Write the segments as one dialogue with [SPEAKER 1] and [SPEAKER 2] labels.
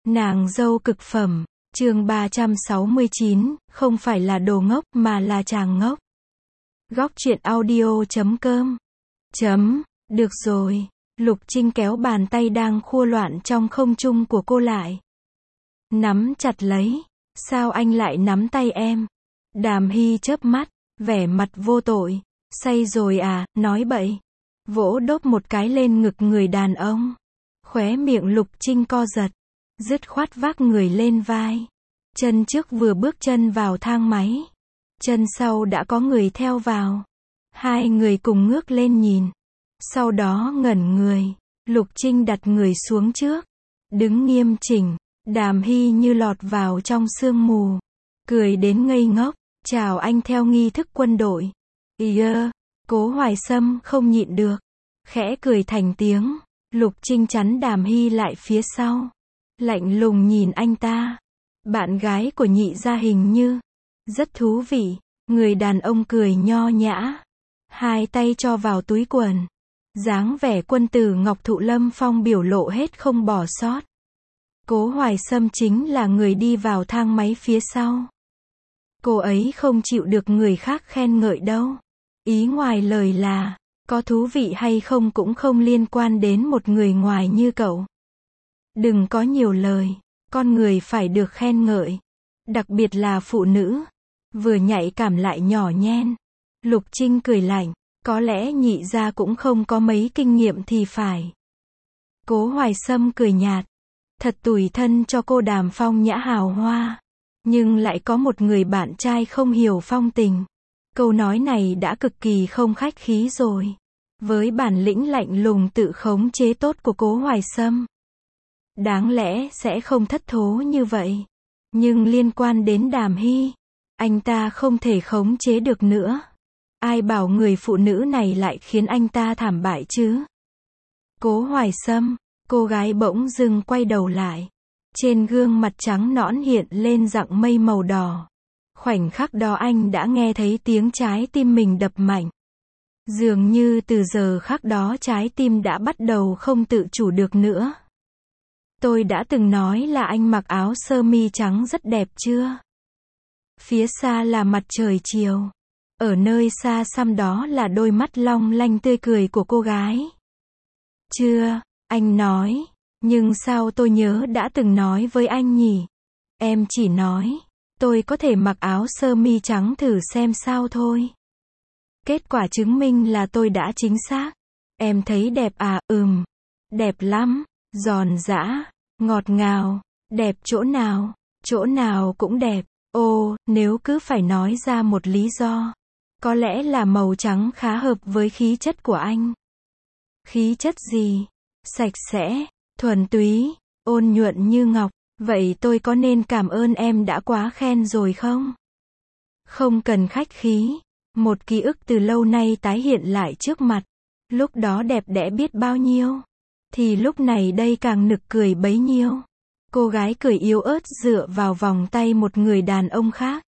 [SPEAKER 1] Nàng dâu cực phẩm, chương 369, không phải là đồ ngốc mà là chàng ngốc. Góc truyện audio.com. Được rồi, Lục Trinh kéo bàn tay đang khua loạn trong không trung của cô lại. Nắm chặt lấy, sao anh lại nắm tay em? Đàm Hy chớp mắt, vẻ mặt vô tội, say rồi à, nói bậy. Vỗ đốp một cái lên ngực người đàn ông. Khóe miệng Lục Trinh co giật, dứt khoát vác người lên vai. Chân trước vừa bước chân vào thang máy, chân sau đã có người theo vào. Hai người cùng ngước lên nhìn, sau đó ngẩn người. Lục Trinh đặt người xuống trước, đứng nghiêm chỉnh. Đàm Hy như lọt vào trong sương mù, cười đến ngây ngốc. Chào anh theo nghi thức quân đội. Cố Hoài Sâm không nhịn được, khẽ cười thành tiếng. Lục Trinh chắn Đàm Hy lại phía sau, lạnh lùng nhìn anh ta. Bạn gái của nhị gia hình như rất thú vị. Người đàn ông cười nho nhã, hai tay cho vào túi quần, dáng vẻ quân tử Ngọc Thụ Lâm Phong biểu lộ hết không bỏ sót. Cố Hoài Sâm chính là người đi vào thang máy phía sau. Cô ấy không chịu được người khác khen ngợi đâu. Ý ngoài lời là, có thú vị hay không cũng không liên quan đến một người ngoài như cậu. Đừng có nhiều lời, con người phải được khen ngợi. Đặc biệt là phụ nữ, vừa nhạy cảm lại nhỏ nhen. Lục Trinh cười lạnh, có lẽ nhị gia cũng không có mấy kinh nghiệm thì phải. Cố Hoài Sâm cười nhạt, thật tủi thân cho cô Đàm phong nhã hào hoa, nhưng lại có một người bạn trai không hiểu phong tình. Câu nói này đã cực kỳ không khách khí rồi. Với bản lĩnh lạnh lùng tự khống chế tốt của Cố Hoài Sâm, đáng lẽ sẽ không thất thố như vậy. Nhưng liên quan đến Đàm Hy, anh ta không thể khống chế được nữa. Ai bảo người phụ nữ này lại khiến anh ta thảm bại chứ? Cố Hoài Sâm, cô gái bỗng dưng quay đầu lại. Trên gương mặt trắng nõn hiện lên rặng mây màu đỏ. Khoảnh khắc đó anh đã nghe thấy tiếng trái tim mình đập mạnh. Dường như từ giờ khắc đó trái tim đã bắt đầu không tự chủ được nữa. Tôi đã từng nói là anh mặc áo sơ mi trắng rất đẹp chưa? Phía xa là mặt trời chiều. Ở nơi xa xăm đó là đôi mắt long lanh tươi cười của cô gái. Chưa, anh nói. Nhưng sao tôi nhớ đã từng nói với anh nhỉ? Em chỉ nói, tôi có thể mặc áo sơ mi trắng thử xem sao thôi. Kết quả chứng minh là tôi đã chính xác. Em thấy đẹp à? Đẹp lắm, giòn giã, ngọt ngào, đẹp chỗ nào? Chỗ nào cũng đẹp. Ồ, nếu cứ phải nói ra một lý do, có lẽ là màu trắng khá hợp với khí chất của anh. Khí chất gì? Sạch sẽ, thuần túy, ôn nhuận như ngọc. Vậy tôi có nên cảm ơn em đã quá khen rồi không? Không cần khách khí. Một ký ức từ lâu nay tái hiện lại trước mặt. Lúc đó đẹp đẽ biết bao nhiêu, thì lúc này đây càng nực cười bấy nhiêu. Cô gái cười yếu ớt dựa vào vòng tay một người đàn ông khác.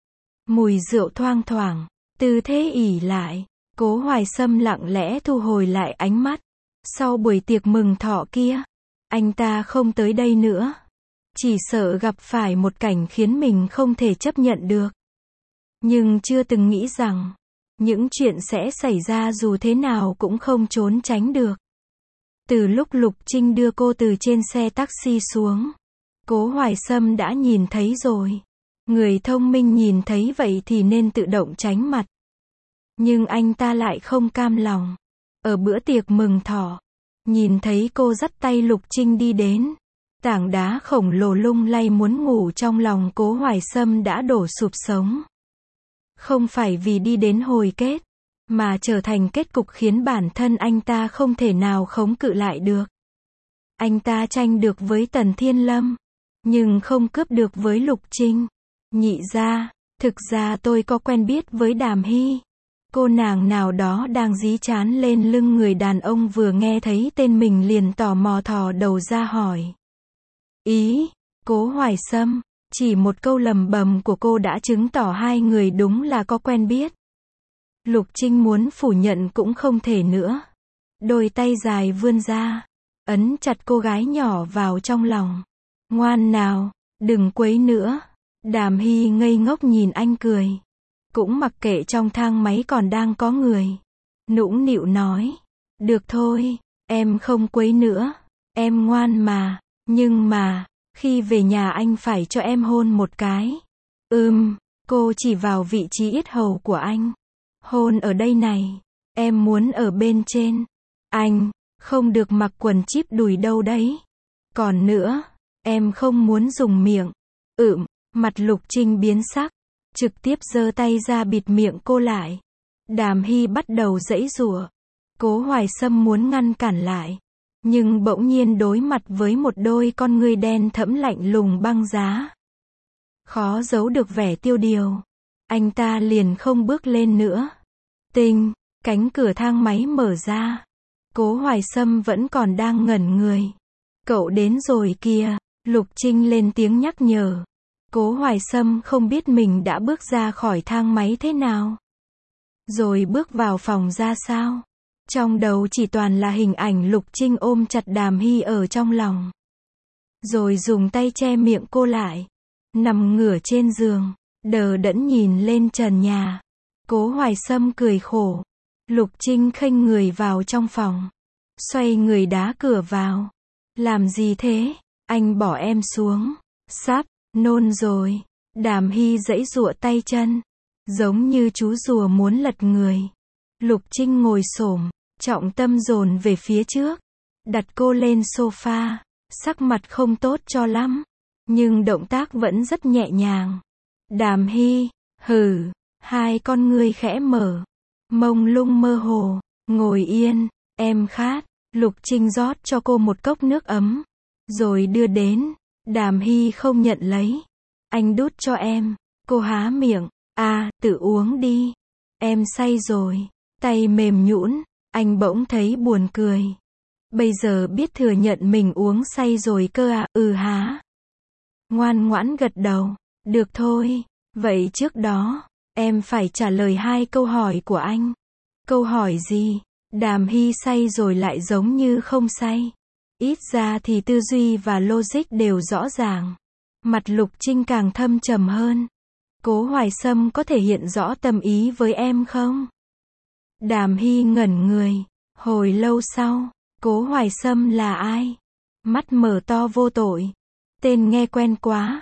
[SPEAKER 1] Mùi rượu thoang thoảng, tư thế ỷ lại. Cố Hoài Sâm lặng lẽ thu hồi lại ánh mắt. Sau buổi tiệc mừng thọ kia, anh ta không tới đây nữa. Chỉ sợ gặp phải một cảnh khiến mình không thể chấp nhận được. Nhưng chưa từng nghĩ rằng, những chuyện sẽ xảy ra dù thế nào cũng không trốn tránh được. Từ lúc Lục Trinh đưa cô từ trên xe taxi xuống, Cố Hoài Sâm đã nhìn thấy rồi. Người thông minh nhìn thấy vậy thì nên tự động tránh mặt. Nhưng anh ta lại không cam lòng. Ở bữa tiệc mừng thọ, nhìn thấy cô dắt tay Lục Trinh đi đến. Tảng đá khổng lồ lung lay muốn ngủ trong lòng Cố Hoài Sâm đã đổ sụp sống. Không phải vì đi đến hồi kết, mà trở thành kết cục khiến bản thân anh ta không thể nào khống cự lại được. Anh ta tranh được với Tần Thiên Lâm, nhưng không cướp được với Lục Trinh. Nhị gia, thực ra tôi có quen biết với Đàm Hy. Cô nàng nào đó đang dí trán lên lưng người đàn ông vừa nghe thấy tên mình liền tò mò thò đầu ra hỏi. Ý, Cố Hoài Sâm, chỉ một câu lầm bầm của cô đã chứng tỏ hai người đúng là có quen biết. Lục Trinh muốn phủ nhận cũng không thể nữa. Đôi tay dài vươn ra, ấn chặt cô gái nhỏ vào trong lòng. Ngoan nào, đừng quấy nữa. Đàm Hy ngây ngốc nhìn anh cười. Cũng mặc kệ trong thang máy còn đang có người. Nũng nịu nói. Được thôi, em không quấy nữa. Em ngoan mà. Nhưng mà, khi về nhà anh phải cho em hôn một cái. Cô chỉ vào vị trí yết hầu của anh. Hôn ở đây này. Em muốn ở bên trên. Anh, không được mặc quần chíp đùi đâu đấy. Còn nữa, em không muốn dùng miệng. Mặt Lục Trinh biến sắc. Trực tiếp giơ tay ra bịt miệng cô lại. Đàm Hy bắt đầu giãy giụa. Cố Hoài Sâm muốn ngăn cản lại. Nhưng bỗng nhiên đối mặt với một đôi con ngươi đen thẫm lạnh lùng băng giá. Khó giấu được vẻ tiêu điều. Anh ta liền không bước lên nữa. Cánh cửa thang máy mở ra. Cố Hoài Sâm vẫn còn đang ngẩn người. Cậu đến rồi kìa. Lục Trinh lên tiếng nhắc nhở. Cố Hoài Sâm không biết mình đã bước ra khỏi thang máy thế nào. Rồi bước vào phòng ra sao. Trong đầu chỉ toàn là hình ảnh Lục Trinh ôm chặt Đàm Hy ở trong lòng. Rồi dùng tay che miệng cô lại. Nằm ngửa trên giường, đờ đẫn nhìn lên trần nhà. Cố Hoài Sâm cười khổ. Lục Trinh khênh người vào trong phòng. Xoay người đá cửa vào. Làm gì thế? Anh bỏ em xuống. Sắp, nôn rồi. Đàm Hy giãy giụa tay chân. Giống như chú rùa muốn lật người. Lục Trinh ngồi xổm, trọng tâm dồn về phía trước. Đặt cô lên sofa. Sắc mặt không tốt cho lắm. Nhưng động tác vẫn rất nhẹ nhàng. Đàm Hy, hai con ngươi khẽ mở. Mông lung mơ hồ. Ngồi yên, em khát. Lục Trinh rót cho cô một cốc nước ấm. Rồi đưa đến. Đàm Hy không nhận lấy. Anh đút cho em. Cô há miệng. Tự uống đi. Em say rồi. Tay mềm nhũn. Anh bỗng thấy buồn cười. Bây giờ biết thừa nhận mình uống say rồi cơ à? Há. Ngoan ngoãn gật đầu. Được thôi. Vậy trước đó, em phải trả lời 2 câu hỏi của anh. Câu hỏi gì? Đàm Hy say rồi lại giống như không say. Ít ra thì tư duy và logic đều rõ ràng. Mặt Lục Trinh càng thâm trầm hơn. Cố Hoài Sâm có thể hiện rõ tâm ý với em không? Đàm Hy ngẩn người. Hồi lâu sau, Cố Hoài Sâm là ai? Mắt mở to vô tội. Tên nghe quen quá.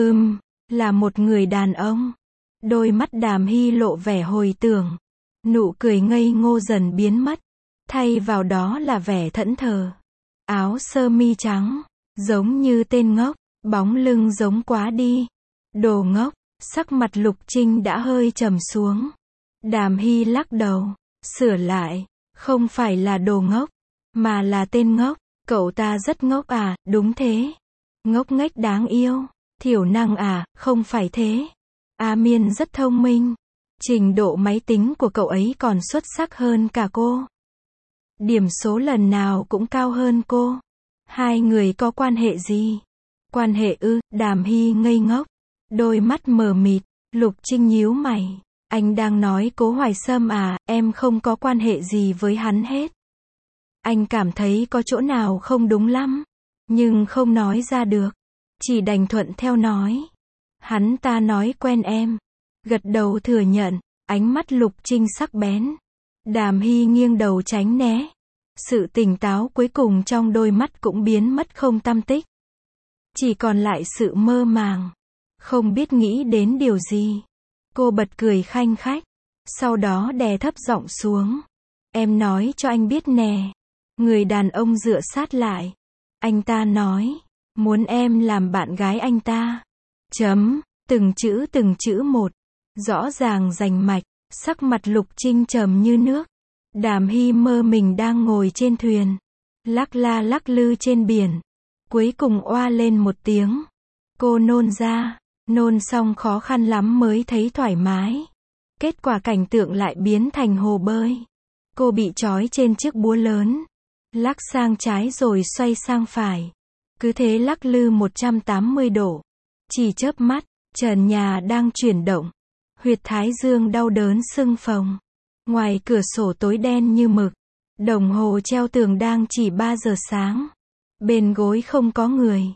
[SPEAKER 1] Là một người đàn ông. Đôi mắt Đàm Hy lộ vẻ hồi tưởng. Nụ cười ngây ngô dần biến mất. Thay vào đó là vẻ thẫn thờ. Áo sơ mi trắng. Giống như tên ngốc. Bóng lưng giống quá đi. Đồ ngốc. Sắc mặt Lục Trinh đã hơi trầm xuống. Đàm Hy lắc đầu. Sửa lại. Không phải là đồ ngốc. Mà là tên ngốc. Cậu ta rất ngốc à? Đúng thế. Ngốc nghếch đáng yêu. Thiểu năng à? Không phải thế. A Miên rất thông minh. Trình độ máy tính của cậu ấy còn xuất sắc hơn cả cô. Điểm số lần nào cũng cao hơn cô. Hai người có quan hệ gì? Quan hệ ư? Đàm Hy ngây ngốc. Đôi mắt mờ mịt. Lục Trinh nhíu mày. Anh đang nói Cố Hoài Sâm à? Em không có quan hệ gì với hắn hết. Anh cảm thấy có chỗ nào không đúng lắm. Nhưng không nói ra được. Chỉ đành thuận theo nói. Hắn ta nói quen em. Gật đầu thừa nhận. Ánh mắt Lục Trinh sắc bén. Đàm Hy nghiêng đầu tránh né. Sự tỉnh táo cuối cùng trong đôi mắt cũng biến mất không tăm tích. Chỉ còn lại sự mơ màng. Không biết nghĩ đến điều gì. Cô bật cười khanh khách. Sau đó đè thấp giọng xuống. Em nói cho anh biết nè. Người đàn ông dựa sát lại. Anh ta nói. Muốn em làm bạn gái anh ta. Từng chữ một. Rõ ràng rành mạch. Sắc mặt Lục Trinh trầm như nước. Đàm Hy mơ mình đang ngồi trên thuyền. Lắc la lắc lư trên biển. Cuối cùng oa lên một tiếng. Cô nôn ra. Nôn xong khó khăn lắm mới thấy thoải mái. Kết quả cảnh tượng lại biến thành hồ bơi. Cô bị trói trên chiếc búa lớn. Lắc sang trái rồi xoay sang phải. Cứ thế lắc lư 180 độ. Chỉ chớp mắt, trần nhà đang chuyển động. Huyệt thái dương đau đớn sưng phồng. Ngoài cửa sổ tối đen như mực. Đồng hồ treo tường đang chỉ 3 giờ sáng. Bên gối không có người.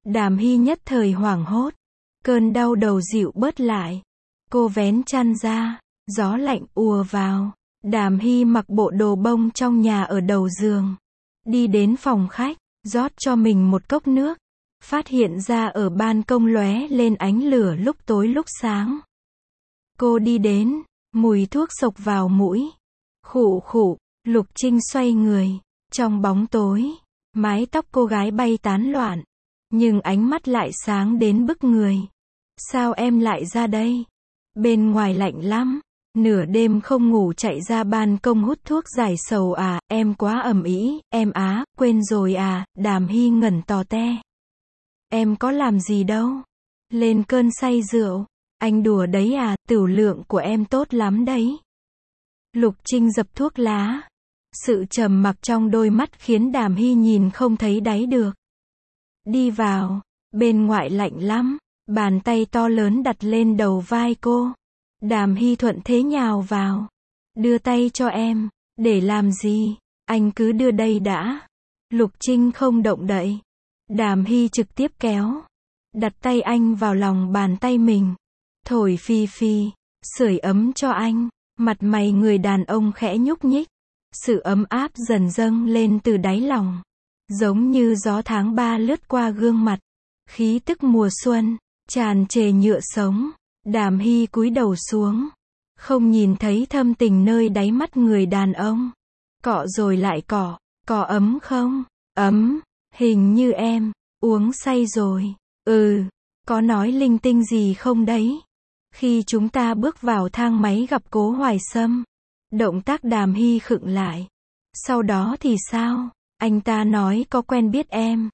[SPEAKER 1] Đàm Hy nhất thời hoảng hốt. Cơn đau đầu dịu bớt lại. Cô vén chăn ra. Gió lạnh ùa vào. Đàm Hy mặc bộ đồ bông trong nhà ở đầu giường. Đi đến phòng khách, rót cho mình một cốc nước. Phát hiện ra ở ban công lóe lên ánh lửa lúc tối lúc sáng. Cô đi đến, mùi thuốc xộc vào mũi. Khụ khụ, Lục Trinh xoay người. Trong bóng tối, mái tóc cô gái bay tán loạn. Nhưng ánh mắt lại sáng đến bức người. Sao em lại ra đây? Bên ngoài lạnh lắm. Nửa đêm không ngủ chạy ra ban công hút thuốc giải sầu à, em quá ầm ĩ, em á, quên rồi à, Đàm Hy ngẩn tò te. Em có làm gì đâu. Lên cơn say rượu. Anh đùa đấy à, tửu lượng của em tốt lắm đấy. Lục Trinh dập thuốc lá. Sự trầm mặc trong đôi mắt khiến Đàm Hy nhìn không thấy đáy được. Đi vào. Bên ngoài lạnh lắm. Bàn tay to lớn đặt lên đầu vai cô. Đàm Hy thuận thế nhào vào. Đưa tay cho em. Để làm gì? Anh cứ đưa đây đã. Lục Trinh không động đậy. Đàm Hy trực tiếp kéo. Đặt tay anh vào lòng bàn tay mình. Thổi phi phi. Sưởi ấm cho anh. Mặt mày người đàn ông khẽ nhúc nhích. Sự ấm áp dần dâng lên từ đáy lòng. Giống như gió tháng 3 lướt qua gương mặt. Khí tức mùa xuân. Tràn trề nhựa sống. Đàm Hy cúi đầu xuống. Không nhìn thấy thâm tình nơi đáy mắt người đàn ông. Cọ rồi lại cọ. Có ấm không? Ấm. Hình như em. Uống say rồi. Có nói linh tinh gì không đấy? Khi chúng ta bước vào thang máy gặp Cố Hoài Sâm. Động tác Đàm Hy khựng lại. Sau đó thì sao? Anh ta nói có quen biết em.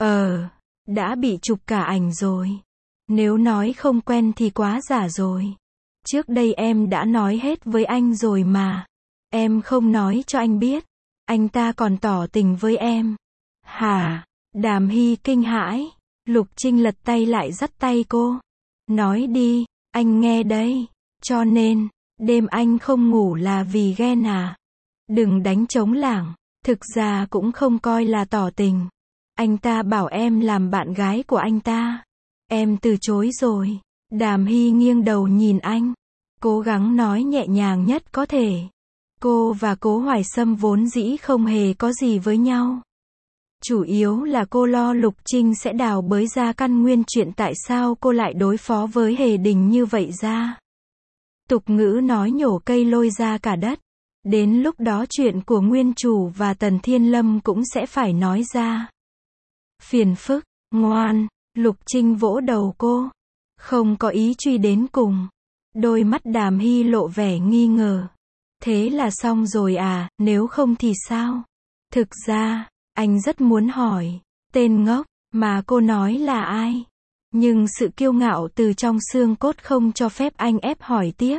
[SPEAKER 1] Đã bị chụp cả ảnh rồi. Nếu nói không quen thì quá giả rồi. Trước đây em đã nói hết với anh rồi mà. Em không nói cho anh biết. Anh ta còn tỏ tình với em. Hả? Đàm Hy kinh hãi. Lục Trinh lật tay lại dắt tay cô. Nói đi, anh nghe đây. Cho nên, đêm anh không ngủ là vì ghen à? Đừng đánh trống lảng. Thực ra cũng không coi là tỏ tình. Anh ta bảo em làm bạn gái của anh ta. Em từ chối rồi. Đàm Hy nghiêng đầu nhìn anh. Cố gắng nói nhẹ nhàng nhất có thể. Cô và Cố Hoài Sâm vốn dĩ không hề có gì với nhau. Chủ yếu là cô lo Lục Trinh sẽ đào bới ra căn nguyên chuyện tại sao cô lại đối phó với Hề Đình như vậy ra. Tục ngữ nói nhổ cây lôi ra cả đất. Đến lúc đó chuyện của nguyên chủ và Tần Thiên Lâm cũng sẽ phải nói ra. Phiền phức, ngoan, Lục Trinh vỗ đầu cô. Không có ý truy đến cùng. Đôi mắt Đàm Hy lộ vẻ nghi ngờ. Thế là xong rồi à, nếu không thì sao? Thực ra, anh rất muốn hỏi, tên ngốc, mà cô nói là ai? Nhưng sự kiêu ngạo từ trong xương cốt không cho phép anh ép hỏi tiếp.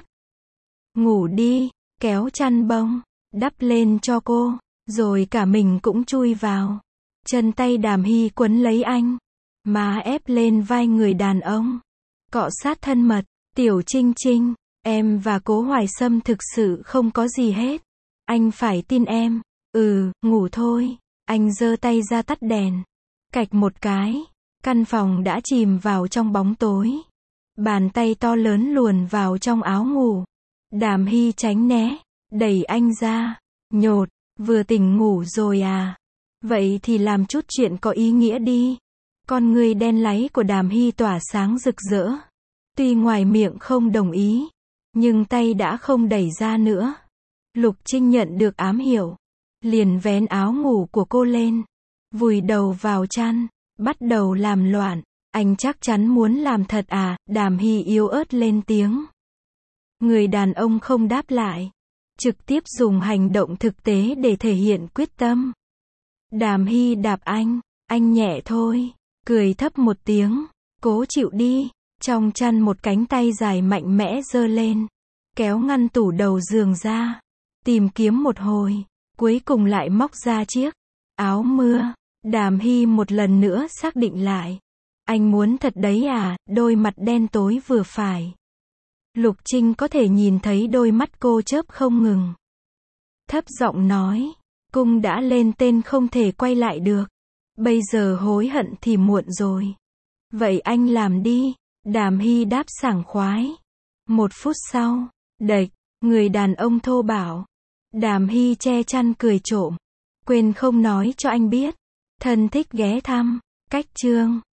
[SPEAKER 1] Ngủ đi, kéo chăn bông, đắp lên cho cô, rồi cả mình cũng chui vào. Chân tay Đàm Hy quấn lấy anh, má ép lên vai người đàn ông. Cọ sát thân mật, Tiểu Trinh Trinh, em và Cố Hoài Sâm thực sự không có gì hết. Anh phải tin em. Ngủ thôi. Anh giơ tay ra tắt đèn. Cạch một cái. Căn phòng đã chìm vào trong bóng tối. Bàn tay to lớn luồn vào trong áo ngủ. Đàm Hy tránh né. Đẩy anh ra. Nhột. Vừa tỉnh ngủ rồi à? Vậy thì làm chút chuyện có ý nghĩa đi. Con người đen láy của Đàm Hy tỏa sáng rực rỡ. Tuy ngoài miệng không đồng ý. Nhưng tay đã không đẩy ra nữa. Lục Trinh nhận được ám hiệu. Liền vén áo ngủ của cô lên. Vùi đầu vào chăn. Bắt đầu làm loạn. Anh chắc chắn muốn làm thật à? Đàm Hy yếu ớt lên tiếng. Người đàn ông không đáp lại. Trực tiếp dùng hành động thực tế để thể hiện quyết tâm. Đàm Hy đạp anh nhẹ thôi. Cười thấp một tiếng. Cố chịu đi. Trong chăn một cánh tay dài mạnh mẽ giơ lên. Kéo ngăn tủ đầu giường ra. Tìm kiếm một hồi. Cuối cùng lại móc ra chiếc áo mưa. Đàm Hy một lần nữa xác định lại. Anh muốn thật đấy à? Đôi mặt đen tối vừa phải. Lục Trinh có thể nhìn thấy đôi mắt cô chớp không ngừng. Thấp giọng nói. Cung đã lên tên không thể quay lại được. Bây giờ hối hận thì muộn rồi. Vậy anh làm đi. Đàm Hy đáp sảng khoái. 1 phút sau, đệch, người đàn ông thô bạo. Đàm Hy che chăn cười trộm. Quên không nói cho anh biết. Thân thích ghé thăm. Cách chương